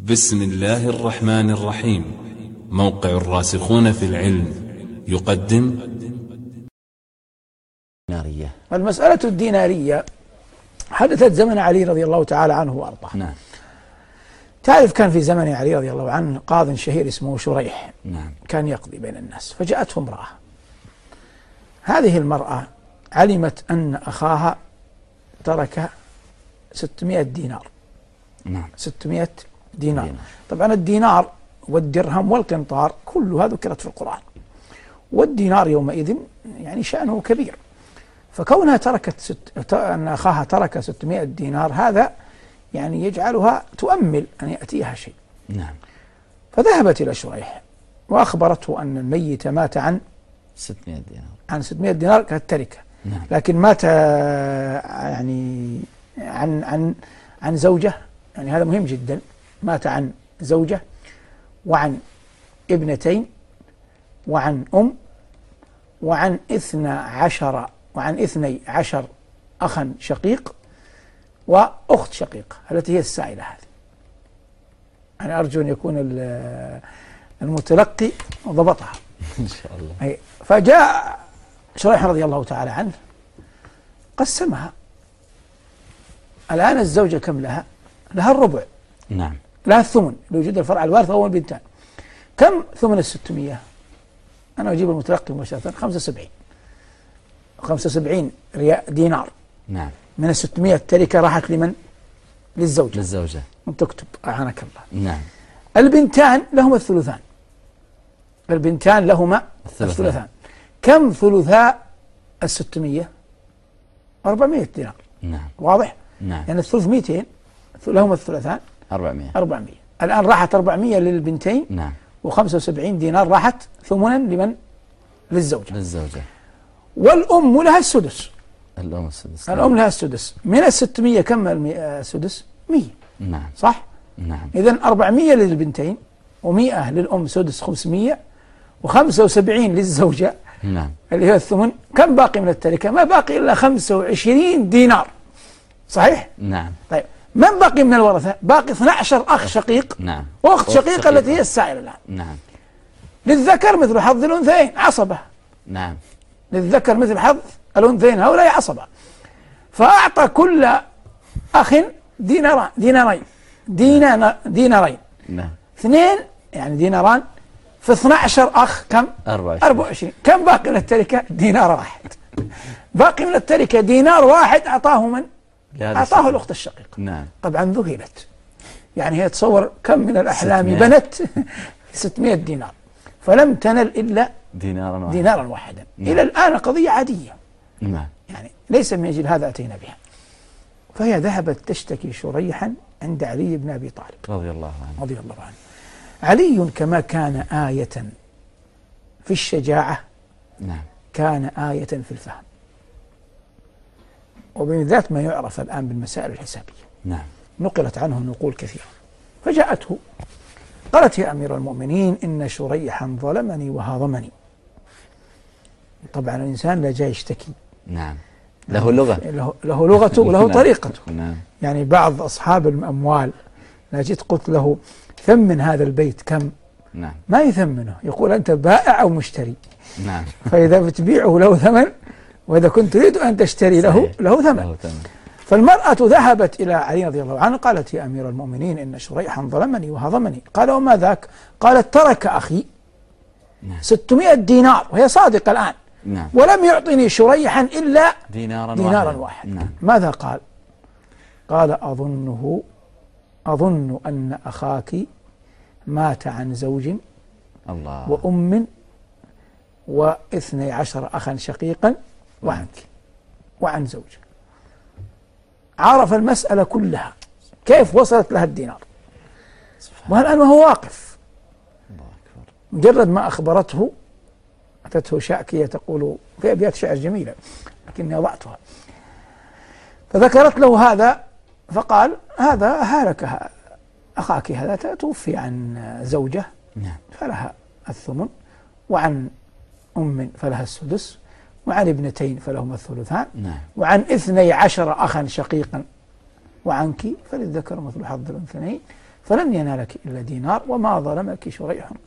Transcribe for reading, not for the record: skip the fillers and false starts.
بسم الله الرحمن الرحيم. موقع الراسخون في العلم يقدم دينارية. المسألة الدينارية حدثت زمن علي رضي الله تعالى عنه وأرضاه. نعم. تعرف كان في زمن علي رضي الله عنه قاض شهير اسمه شريح. نعم. كان يقضي بين الناس، فجاءته امرأة. هذه المرأة علمت أن أخاها ترك 600 دينار. نعم. 600 دينار. طبعا الدينار والدرهم والقنطار كلها ذكرت في القرآن، والدينار يومئذ يعني شأنه كبير، فكونها تركت أن أخاها ترك 600 دينار هذا يعني يجعلها تؤمل أن يأتيها شيء. نعم. فذهبت إلى شريح وأخبرته أن الميت مات عن 600 دينار. عن 600 دينار كالتركة. نعم. لكن مات يعني عن زوجة، يعني هذا مهم جدا، مات عن زوجة وعن ابنتين وعن وعن 12 أخا شقيق وأخت شقيقة التي هي السائلة هذه. أنا أرجو أن يكون المتلقي ضبطها إن شاء الله. فجاء شريح رضي الله تعالى عنه قسمها. الآن الزوجة كم لها؟ لها الربع. نعم. لها الثمن لوجود الفرع الوارث هو البنتان. كم ثمن 600؟ أنا أجيب المتلقي مباشرة. 75 دينار. نعم. من 600 التركة راحت لمن؟ للزوجة. للزوجة. تكتب أعانك الله. نعم. البنتان لهما الثلثان. البنتان لهما الثلثان. كم ثلثاء 600؟ 400 دينار. نعم. واضح؟ نعم. يعني الثلث 200 لهما الثلثان 400. الآن راحت 400 للبنتين. نعم. و75 دينار راحت ثمنا لمن؟ للزوجة. والأم لها السدس. الأم لها السدس. من 600 كم السدس؟ 100. نعم. صح؟ نعم. إذن 400 للبنتين و100 للأم سدس 500 و75 للزوجة. نعم. اللي هو الثمن. كم باقي من التركة؟ ما باقي إلا 25 دينار. صحيح؟ نعم. طيب من باقي من الورثة؟ باقي 12 أخ شقيق. نعم. وأخت شقيقة التي هي السائلة الآن. نعم. للذكر مثل حظ الأنثيين، عصبة. نعم. للذكر مثل حظ الأنثيين، هؤلاء عصبة. فأعطى كل أخ دينارين. نعم. 2 يعني ديناران في 12 أخ كم؟ 24. كم باقي من التركة؟ دينار واحد. باقي من التركة دينار واحد أعطاه من؟ أعطاه الأخت الشقيقة. نعم. طبعا ذهلت، يعني هي تصور كم من الأحلام بنت 600 دينار، فلم تنل إلا دينارا واحدا. نعم. إلى الآن قضية عادية. نعم. يعني ليس من أجل هذا أتينا بها. فهي ذهبت تشتكي شريحا عند علي بن أبي طالب رضي الله عنه. علي كما كان آية في الشجاعة. نعم. كان آية في الفهم، وبذات ما يعرف الآن بالمسائل الحسابية. نعم. نقلت عنه نقول كثيرة. فجاءته قالت: يا أمير المؤمنين، إن شريحا ظلمني وهاضمني. طبعا الإنسان لا جاي يشتكي. نعم. له لغة. له لغته وله طريقته. نعم. يعني بعض أصحاب الأموال لا جيت قلت له ثمن هذا البيت كم؟ نعم. ما يثمنه، يقول أنت بائع أو مشتري. نعم. فإذا بتبيعه له ثمن، وإذا كنت تريد أن تشتري له ثمن. فالمرأة ذهبت إلى علي رضي الله عنه قالت: يا أمير المؤمنين، إن شريحا ظلمني وهضمني. قال: وما ذاك؟ قالت: ترك أخي 600 دينار، وهي صادقة الآن. نعم. ولم يعطني شريحا إلا دينارا واحد. نعم. ماذا قال؟ قال: أظن أن أخاك مات عن زوج الله وأم و12 أخا شقيقا وعنك وعن زوج. عرف المسألة كلها كيف وصلت لها الدينار، والآن وهو واقف. مجرد ما أخبرته أتته شاكية تقول في أبيات شعر جميلة لكني وضعتها، فذكرت له هذا فقال: هذا هلك أخاك، هذا توفي عن زوجة فلها الثمن، وعن أم فلها السدس، وعن ابنتين فلهما الثلثان، وعن 12 أخا شقيقا وعنك فللذكر مثل حظ الأنثيين، فلن ينالك إلا دينار وما ظلمك شريح